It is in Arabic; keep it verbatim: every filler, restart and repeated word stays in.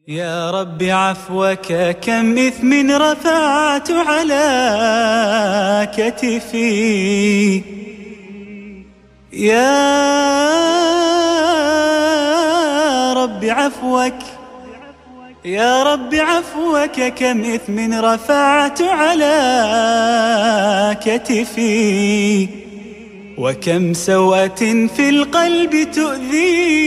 يا رب عفوك كم إثم رفعت على كتفي. يا رب عفوك يا رب عفوك كم إثم رفعت على كتفي، وكم سوءة في القلب تؤذي